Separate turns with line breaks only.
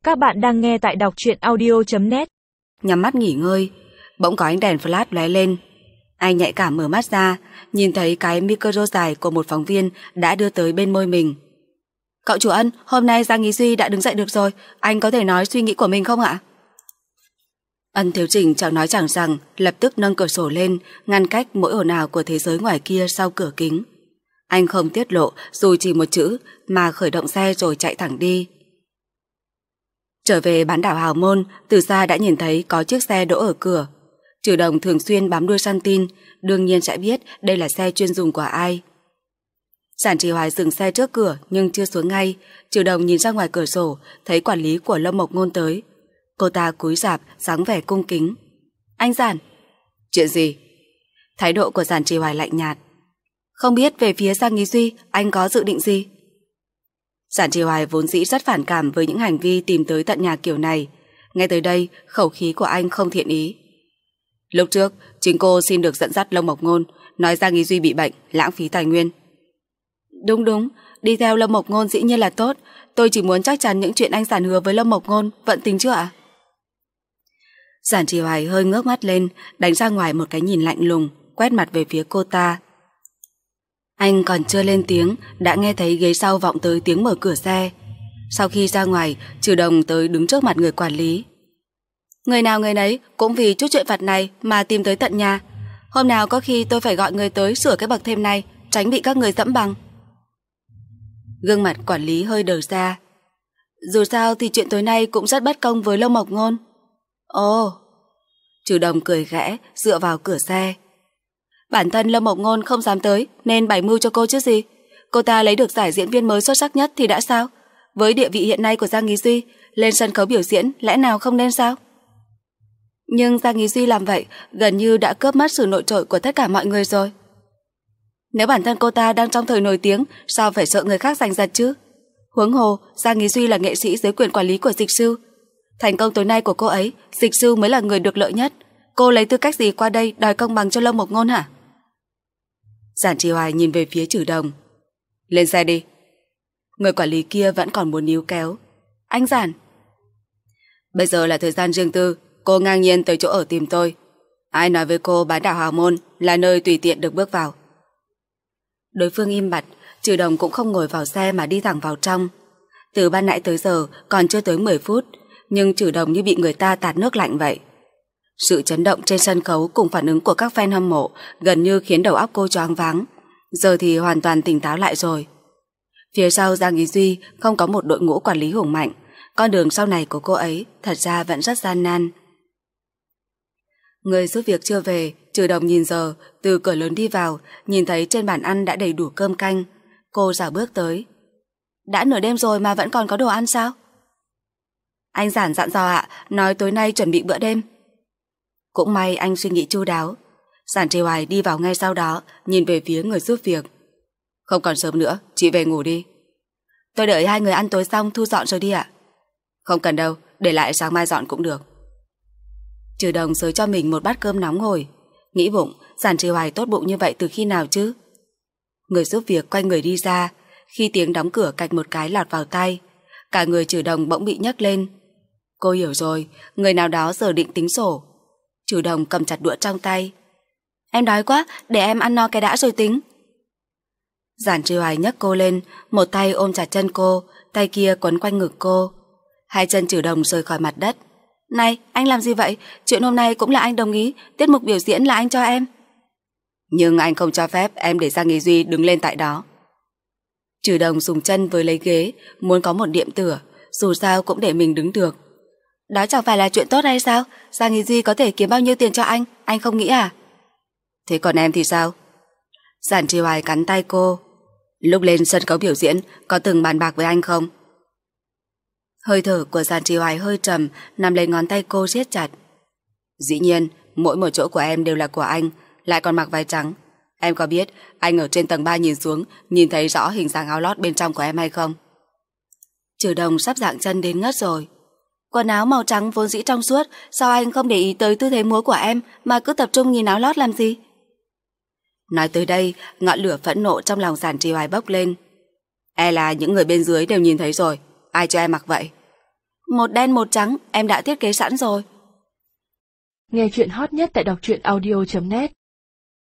Các bạn đang nghe tại đọc truyện audio.net.
Nhắm mắt nghỉ ngơi, bỗng có ánh đèn flash lóe lên. Anh nhạy cảm mở mắt ra, nhìn thấy cái micro dài của một phóng viên đã đưa tới bên môi mình. Cậu chủ Ân, hôm nay Giang Ý Duy đã đứng dậy được rồi, anh có thể nói suy nghĩ của mình không ạ? Ân Thiếu Chỉnh chẳng nói chẳng rằng, lập tức nâng cửa sổ lên, ngăn cách mỗi ồn ào của thế giới ngoài kia sau cửa kính. Anh không tiết lộ dù chỉ một chữ, mà khởi động xe rồi chạy thẳng đi. Trở về bán đảo Hào Môn, từ xa đã nhìn thấy có chiếc xe đỗ ở cửa. Trừ Đồng thường xuyên bám đuôi săn tin, đương nhiên sẽ biết đây là xe chuyên dùng của ai. Giản Trì Hoài dừng xe trước cửa nhưng chưa xuống ngay. Trừ Đồng nhìn ra ngoài cửa sổ, thấy quản lý của Lâm Mộc Ngôn tới. Cô ta cúi rạp, dáng vẻ cung kính. Anh Giản. Chuyện gì? Thái độ của Giản Trì Hoài lạnh nhạt. Không biết về phía Giang Ý Duy, anh có dự định gì? Giản Trì Hoài vốn dĩ rất phản cảm với những hành vi tìm tới tận nhà kiểu này. Nghe tới đây, khẩu khí của anh không thiện ý. Lúc trước, chính cô xin được dẫn dắt Lâm Mộc Ngôn, nói Giang Ý Duy bị bệnh, lãng phí tài nguyên. Đúng, đi theo Lâm Mộc Ngôn dĩ nhiên là tốt. Tôi chỉ muốn chắc chắn những chuyện anh Giản hứa với Lâm Mộc Ngôn vận tính chưa ạ? Giản Trì Hoài hơi ngước mắt lên, đánh ra ngoài một cái nhìn lạnh lùng, quét mặt về phía cô ta. Anh còn chưa lên tiếng, đã nghe thấy ghế sau vọng tới tiếng mở cửa xe. Sau khi ra ngoài, Trừ Đồng tới đứng trước mặt người quản lý. Người nào người nấy cũng vì chút chuyện vặt này mà tìm tới tận nhà. Hôm nào có khi tôi phải gọi người tới sửa cái bậc thêm này, tránh bị các người dẫm bằng. Gương mặt quản lý hơi đờ ra. Dù sao thì chuyện tối nay cũng rất bất công với Lâm Mộc Ngôn. Ồ. Trừ Đồng cười khẽ, dựa vào cửa xe. Bản thân Lâm Mộc Ngôn không dám tới nên bày mưu cho cô chứ gì. Cô ta lấy được giải diễn viên mới xuất sắc nhất thì đã sao? Với địa vị hiện nay của Giang Ý Duy, lên sân khấu biểu diễn lẽ nào không nên sao? Nhưng Giang Ý Duy làm vậy gần như đã cướp mất sự nổi trội của tất cả mọi người rồi. Nếu bản thân cô ta đang trong thời nổi tiếng, sao phải sợ người khác giành giật chứ? Huống hồ, Giang Ý Duy là nghệ sĩ dưới quyền quản lý của Dịch Sư. Thành công tối nay của cô ấy, Dịch Sư mới là người được lợi nhất. Cô lấy tư cách gì qua đây đòi công bằng cho Lâm Mộc Ngôn hả? Giản Trì Hoài nhìn về phía Trừ Đồng. Lên xe đi. Người quản lý kia vẫn còn muốn níu kéo. Anh Giản. Bây giờ là thời gian riêng tư, cô ngang nhiên tới chỗ ở tìm tôi. Ai nói với cô bán đảo Hào Môn là nơi tùy tiện được bước vào? Đối phương im bặt, Trừ Đồng cũng không ngồi vào xe mà đi thẳng vào trong. Từ ban nãy tới giờ còn chưa tới 10 phút, nhưng Trừ Đồng như bị người ta tạt nước lạnh vậy. Sự chấn động trên sân khấu cùng phản ứng của các fan hâm mộ gần như khiến đầu óc cô choáng váng. Giờ thì hoàn toàn tỉnh táo lại rồi. Phía sau Giang Ý Duy không có một đội ngũ quản lý hùng mạnh. Con đường sau này của cô ấy thật ra vẫn rất gian nan. Người giúp việc chưa về, Trừ Đồng nhìn giờ, từ cửa lớn đi vào, nhìn thấy trên bàn ăn đã đầy đủ cơm canh. Cô dạo bước tới. Đã nửa đêm rồi mà vẫn còn có đồ ăn sao? Anh Giản dặn dò ạ, nói tối nay chuẩn bị bữa đêm. Cũng may anh suy nghĩ chu đáo. Giản Trì Hoài đi vào ngay sau đó, nhìn về phía người giúp việc. Không còn sớm nữa, chị về ngủ đi. Tôi đợi hai người ăn tối xong thu dọn rồi đi ạ. Không cần đâu, để lại sáng mai dọn cũng được. Trừ Đồng xới cho mình một bát cơm nóng hổi. Nghĩ bụng, Giản Trì Hoài tốt bụng như vậy từ khi nào chứ? Người giúp việc quay người đi ra, khi tiếng đóng cửa cạch một cái lọt vào tai, cả người Trừ Đồng bỗng bị nhấc lên. Cô hiểu rồi, người nào đó giờ định tính sổ. Trừ Đồng cầm chặt đũa trong tay. Em đói quá, để em ăn no cái đã rồi tính. Giản Trì Hoài nhấc cô lên, một tay ôm chặt chân cô, tay kia quấn quanh ngực cô. Hai chân Trừ Đồng rời khỏi mặt đất. Này, anh làm gì vậy? Chuyện hôm nay cũng là anh đồng ý, tiết mục biểu diễn là anh cho em. Nhưng anh không cho phép em để Giang Ý Duy đứng lên tại đó. Trừ Đồng dùng chân với lấy ghế, muốn có một điểm tựa, dù sao cũng để mình đứng được. Đó chẳng phải là chuyện tốt hay sao? Giang Ý Duy có thể kiếm bao nhiêu tiền cho anh không nghĩ à? Thế còn em thì sao? Giản Trì Hoài cắn tay cô. Lúc lên sân khấu biểu diễn có từng bàn bạc với anh không? Hơi thở của Giản Trì Hoài hơi trầm, nắm lấy ngón tay cô siết chặt. Dĩ nhiên, mỗi một chỗ của em đều là của anh, lại còn mặc váy trắng. Em có biết anh ở trên tầng 3 nhìn xuống, nhìn thấy rõ hình dáng áo lót bên trong của em hay không? Trừ Đồng sắp dạng chân đến ngất rồi. Quần áo màu trắng vốn dĩ trong suốt, sao anh không để ý tới tư thế múa của em mà cứ tập trung nhìn áo lót làm gì? Nói tới đây, ngọn lửa phẫn nộ trong lòng Giản Trì Hoài bốc lên. E là những người bên dưới đều nhìn thấy rồi, ai cho em mặc vậy? Một đen một trắng, em đã thiết kế sẵn rồi.
Nghe chuyện hot nhất tại đọc truyện audio.net